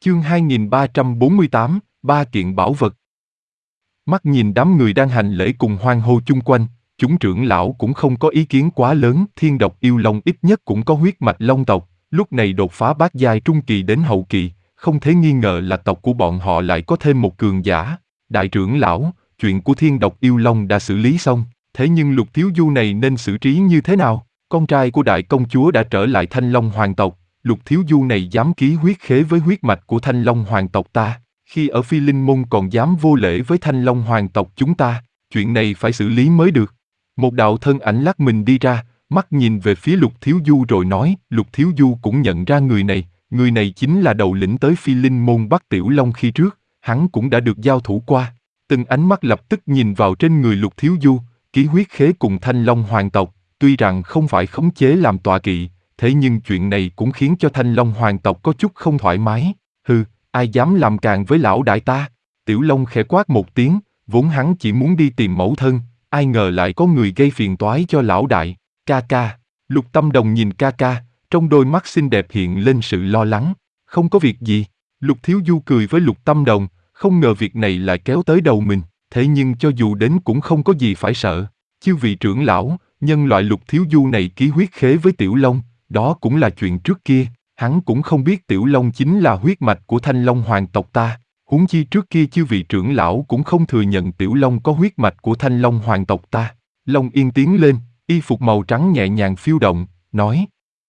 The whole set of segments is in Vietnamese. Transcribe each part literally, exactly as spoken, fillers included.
Chương hai nghìn ba trăm bốn mươi tám, ba kiện bảo vật. Mắt nhìn đám người đang hành lễ cùng hoan hô chung quanh, chúng trưởng lão cũng không có ý kiến quá lớn. Thiên độc yêu long ít nhất cũng có huyết mạch long tộc, lúc này đột phá bát giai trung kỳ đến hậu kỳ, không thể nghi ngờ là tộc của bọn họ lại có thêm một cường giả. Đại trưởng lão, chuyện của thiên độc yêu long đã xử lý xong, thế nhưng Lục Thiếu Du này nên xử trí như thế nào? Con trai của đại công chúa đã trở lại Thanh Long hoàng tộc, Lục Thiếu Du này dám ký huyết khế với huyết mạch của Thanh Long hoàng tộc ta, khi ở Phi Linh Môn còn dám vô lễ với Thanh Long hoàng tộc chúng ta, chuyện này phải xử lý mới được. Một đạo thân ảnh lắc mình đi ra, mắt nhìn về phía Lục Thiếu Du rồi nói. Lục Thiếu Du cũng nhận ra người này, người này chính là đầu lĩnh tới Phi Linh Môn bắt Tiểu Long khi trước, hắn cũng đã được giao thủ qua. Từng ánh mắt lập tức nhìn vào trên người Lục Thiếu Du, ký huyết khế cùng Thanh Long hoàng tộc, tuy rằng không phải khống chế làm tọa kỵ, thế nhưng chuyện này cũng khiến cho Thanh Long hoàng tộc có chút không thoải mái. Hừ, ai dám làm càn với lão đại ta? Tiểu Long khẽ quát một tiếng, vốn hắn chỉ muốn đi tìm mẫu thân, ai ngờ lại có người gây phiền toái cho lão đại. Ca ca. Lục Tâm Đồng nhìn ca ca, trong đôi mắt xinh đẹp hiện lên sự lo lắng. Không có việc gì. Lục Thiếu Du cười với Lục Tâm Đồng, không ngờ việc này lại kéo tới đầu mình, thế nhưng cho dù đến cũng không có gì phải sợ. Chư vị trưởng lão, nhân loại Lục Thiếu Du này ký huyết khế với Tiểu Long, đó cũng là chuyện trước kia, hắn cũng không biết Tiểu Long chính là huyết mạch của Thanh Long hoàng tộc ta, huống chi trước kia chư vị trưởng lão cũng không thừa nhận Tiểu Long có huyết mạch của Thanh Long hoàng tộc ta. Long Yên tiến lên, y phục màu trắng nhẹ nhàng phiêu động, nói: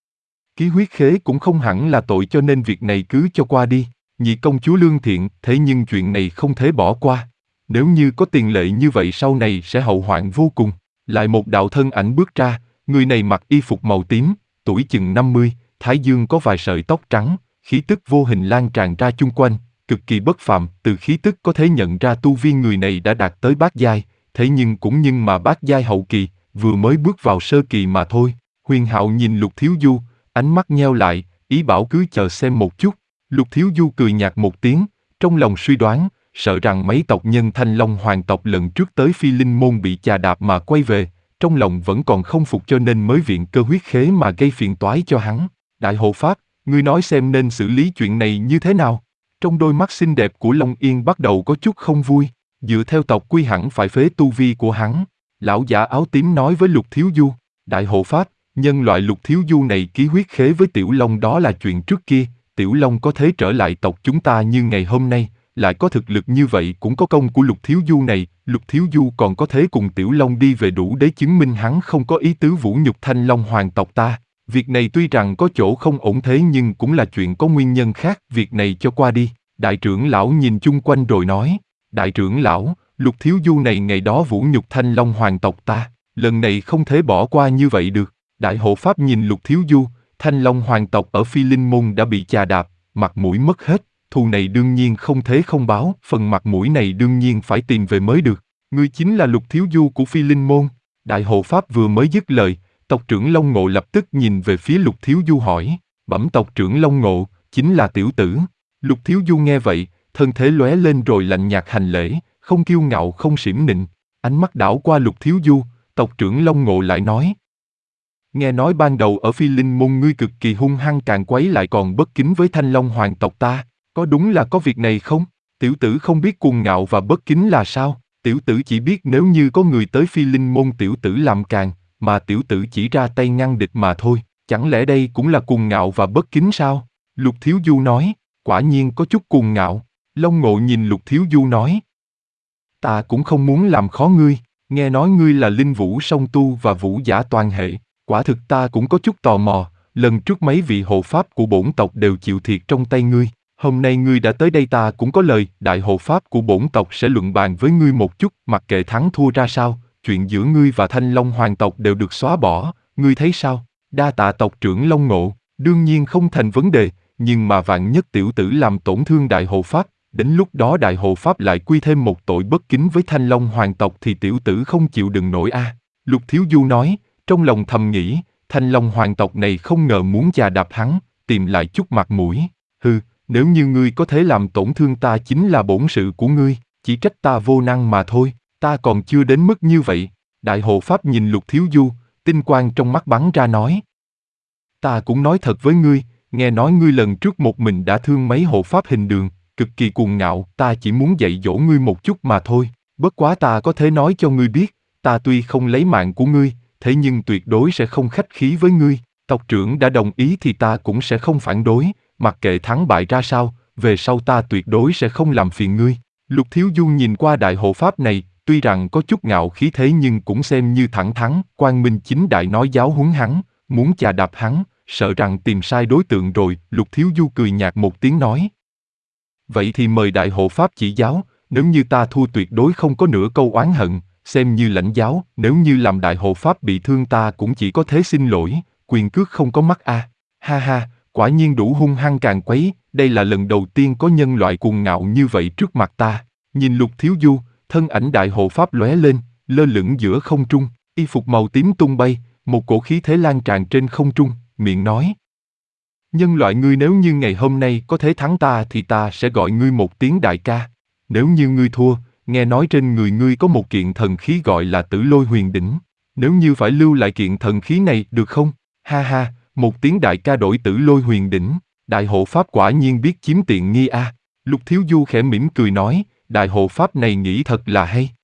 Ký huyết khế cũng không hẳn là tội, cho nên việc này cứ cho qua đi. Nhị công chúa lương thiện, thế nhưng chuyện này không thể bỏ qua. Nếu như có tiền lệ như vậy sau này sẽ hậu hoạn vô cùng. Lại một đạo thân ảnh bước ra, người này mặc y phục màu tím, tuổi chừng năm mươi, thái dương có vài sợi tóc trắng, khí tức vô hình lan tràn ra chung quanh, cực kỳ bất phàm. Từ khí tức có thể nhận ra tu vi người này đã đạt tới bát giai, thế nhưng cũng nhưng mà bát giai hậu kỳ, vừa mới bước vào sơ kỳ mà thôi. Huyền Hạo nhìn Lục Thiếu Du, ánh mắt nheo lại, ý bảo cứ chờ xem một chút. Lục Thiếu Du cười nhạt một tiếng, trong lòng suy đoán, sợ rằng mấy tộc nhân Thanh Long hoàng tộc lần trước tới Phi Linh Môn bị chà đạp mà quay về, trong lòng vẫn còn không phục cho nên mới viện cơ huyết khế mà gây phiền toái cho hắn. Đại hộ pháp, ngươi nói xem nên xử lý chuyện này như thế nào? Trong đôi mắt xinh đẹp của Long Yên bắt đầu có chút không vui, dựa theo tộc quy hẳn phải phế tu vi của hắn. Lão giả áo tím nói với Lục Thiếu Du, Đại hộ pháp, nhân loại Lục Thiếu Du này ký huyết khế với Tiểu Long đó là chuyện trước kia, Tiểu Long có thể trở lại tộc chúng ta như ngày hôm nay, lại có thực lực như vậy cũng có công của Lục Thiếu Du này. Lục Thiếu Du còn có thể cùng Tiểu Long đi về đủ để chứng minh hắn không có ý tứ vũ nhục Thanh Long hoàng tộc ta. Việc này tuy rằng có chỗ không ổn thế nhưng cũng là chuyện có nguyên nhân khác, việc này cho qua đi. Đại trưởng lão nhìn chung quanh rồi nói, Đại trưởng lão, Lục Thiếu Du này ngày đó vũ nhục Thanh Long hoàng tộc ta, lần này không thể bỏ qua như vậy được. Đại hộ pháp nhìn Lục Thiếu Du, Thanh Long hoàng tộc ở Phi Linh Môn đã bị chà đạp, mặt mũi mất hết, thù này đương nhiên không thể không báo, phần mặt mũi này đương nhiên phải tìm về mới được. Ngươi chính là Lục Thiếu Du của Phi Linh Môn. Đại hộ pháp vừa mới dứt lời, tộc trưởng Long Ngộ lập tức nhìn về phía Lục Thiếu Du hỏi, bẩm tộc trưởng Long Ngộ, chính là tiểu tử. Lục Thiếu Du nghe vậy, thân thể lóe lên rồi lạnh nhạt hành lễ, không kiêu ngạo không xiểm nịnh. Ánh mắt đảo qua Lục Thiếu Du, tộc trưởng Long Ngộ lại nói, nghe nói ban đầu ở Phi Linh Môn ngươi cực kỳ hung hăng càn quấy lại còn bất kính với Thanh Long hoàng tộc ta, có đúng là có việc này không? Tiểu tử không biết cuồng ngạo và bất kính là sao? Tiểu tử chỉ biết nếu như có người tới Phi Linh Môn tiểu tử làm càn, mà tiểu tử chỉ ra tay ngăn địch mà thôi, chẳng lẽ đây cũng là cuồng ngạo và bất kính sao? Lục Thiếu Du nói, quả nhiên có chút cuồng ngạo. Long Ngộ nhìn Lục Thiếu Du nói, ta cũng không muốn làm khó ngươi, nghe nói ngươi là linh vũ song tu và vũ giả toàn hệ, quả thực ta cũng có chút tò mò, lần trước mấy vị hộ pháp của bổn tộc đều chịu thiệt trong tay ngươi, hôm nay ngươi đã tới đây ta cũng có lời. Đại hộ pháp của bổn tộc sẽ luận bàn với ngươi một chút, mặc kệ thắng thua ra sao, chuyện giữa ngươi và Thanh Long hoàng tộc đều được xóa bỏ, ngươi thấy sao? Đa tạ tộc trưởng Long Ngộ, đương nhiên không thành vấn đề, nhưng mà vạn nhất tiểu tử làm tổn thương đại hộ pháp, đến lúc đó đại hộ pháp lại quy thêm một tội bất kính với Thanh Long hoàng tộc thì tiểu tử không chịu đựng nổi a. À. Lục Thiếu Du nói, trong lòng thầm nghĩ, Thanh Long hoàng tộc này không ngờ muốn chà đạp hắn, tìm lại chút mặt mũi. Hừ, nếu như ngươi có thể làm tổn thương ta chính là bổn sự của ngươi, chỉ trách ta vô năng mà thôi, ta còn chưa đến mức như vậy. Đại hộ pháp nhìn Lục Thiếu Du, tinh quang trong mắt bắn ra nói, ta cũng nói thật với ngươi, nghe nói ngươi lần trước một mình đã thương mấy hộ pháp hình đường, cực kỳ cuồng ngạo, ta chỉ muốn dạy dỗ ngươi một chút mà thôi. Bất quá ta có thể nói cho ngươi biết, ta tuy không lấy mạng của ngươi, thế nhưng tuyệt đối sẽ không khách khí với ngươi. Tộc trưởng đã đồng ý thì ta cũng sẽ không phản đối, mặc kệ thắng bại ra sao, về sau ta tuyệt đối sẽ không làm phiền ngươi. Lục Thiếu Du nhìn qua đại hộ pháp này, tuy rằng có chút ngạo khí thế nhưng cũng xem như thẳng thắn, quang minh chính đại nói giáo huấn hắn, muốn chà đạp hắn, sợ rằng tìm sai đối tượng rồi. Lục Thiếu Du cười nhạt một tiếng nói. Vậy thì mời đại hộ pháp chỉ giáo, nếu như ta thua tuyệt đối không có nửa câu oán hận, xem như lãnh giáo, nếu như làm đại hộ pháp bị thương ta cũng chỉ có thế xin lỗi, quyền cước không có mắt a. À. Ha ha, quả nhiên đủ hung hăng càng quấy, đây là lần đầu tiên có nhân loại cuồng ngạo như vậy trước mặt ta. Nhìn Lục Thiếu Du, thân ảnh đại hộ pháp lóe lên, lơ lửng giữa không trung, y phục màu tím tung bay, một cổ khí thế lan tràn trên không trung, miệng nói. Nhân loại ngươi nếu như ngày hôm nay có thể thắng ta thì ta sẽ gọi ngươi một tiếng đại ca. Nếu như ngươi thua, nghe nói trên người ngươi có một kiện thần khí gọi là Tử Lôi Huyền Đỉnh. Nếu như phải lưu lại kiện thần khí này được không? Ha ha, một tiếng đại ca đổi Tử Lôi Huyền Đỉnh, đại hộ pháp quả nhiên biết chiếm tiện nghi a. À. Lục Thiếu Du khẽ mỉm cười nói, đại hộ pháp này nghĩ thật là hay.